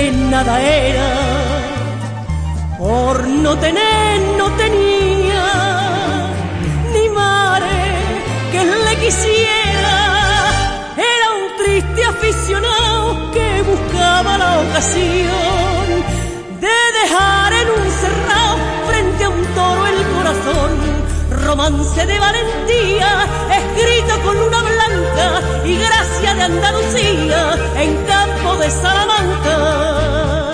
que nada era, por no tener no tenía, ni madre que le quisiera. Era un triste aficionado que buscaba la ocasión de dejar en un cerrado frente a un toro el corazón. Romance de valentía, escrito con luna blanca y gracia de Andalucía en campo de Salamanca.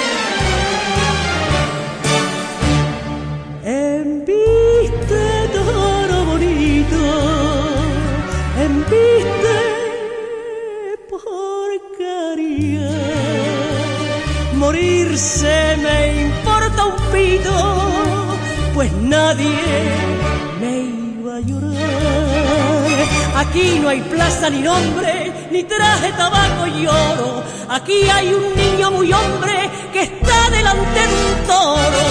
Embiste toro bonito, embiste porcaría. Morirse me importa un pito, pues nadie me iba a llorar. Aquí no hay plaza ni nombre, ni traje, tabaco y oro. Aquí hay un niño muy hombre que está delante de un toro.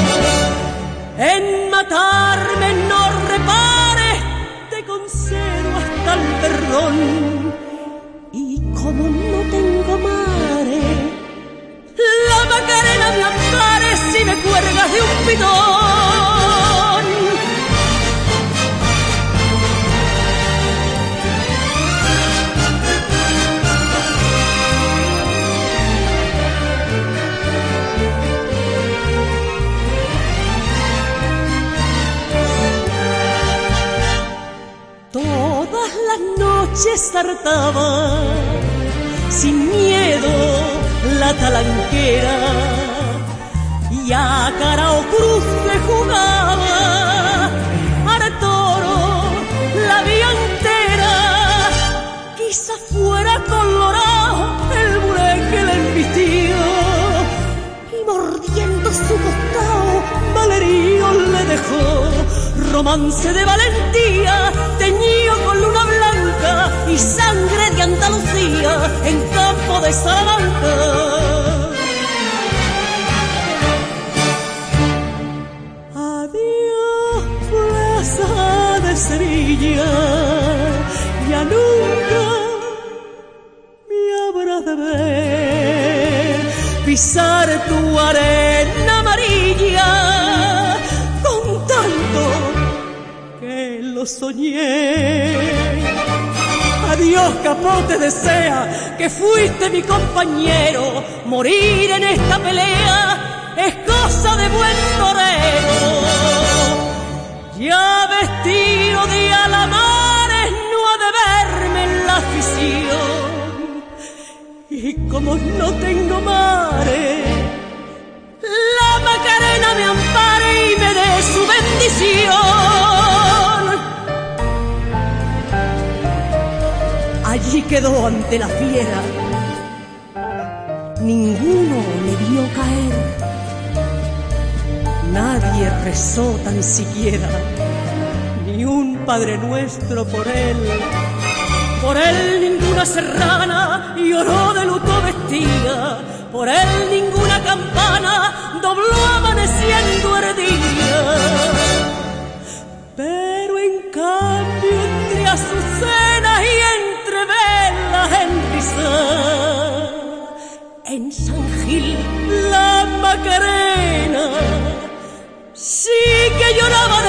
En matarme no repares, te concedo hasta el perdón. Y como no tengo mare, la Macarena me ampare si me cuelgas de un pitón. Todas las noches hartaba sin miedo la talanquera y a cara o cruz le jugaba al toro la vía entera. Quizá fuera colorado el buré que le embistió y mordiendo su costado Valerio le dejó. Romance de valentía teñido con luna blanca y sangre de Andalucía en campo de Salamanca. Adiós, plaza de Sevilla, ya nunca me habrás de ver pisar tu arena amarilla con tanto que lo soñé. Adiós, capote, desea que fuiste mi compañero. Morir en esta pelea es cosa de buen torero. Ya vestido de alamares no ha de verme en la afición. Y como no tengo mare, la Macarena me ampare y me dé su bendición. Allí quedó ante la fiera, ninguno le vio caer, nadie rezó tan siquiera, ni un Padre Nuestro por él. Por él ninguna serrana lloró de luto vestida, por él ninguna campana dobló amaneciendo el día. Pero en cambio entre azucenas y entre velas en San Gil la Macarena sí que lloraba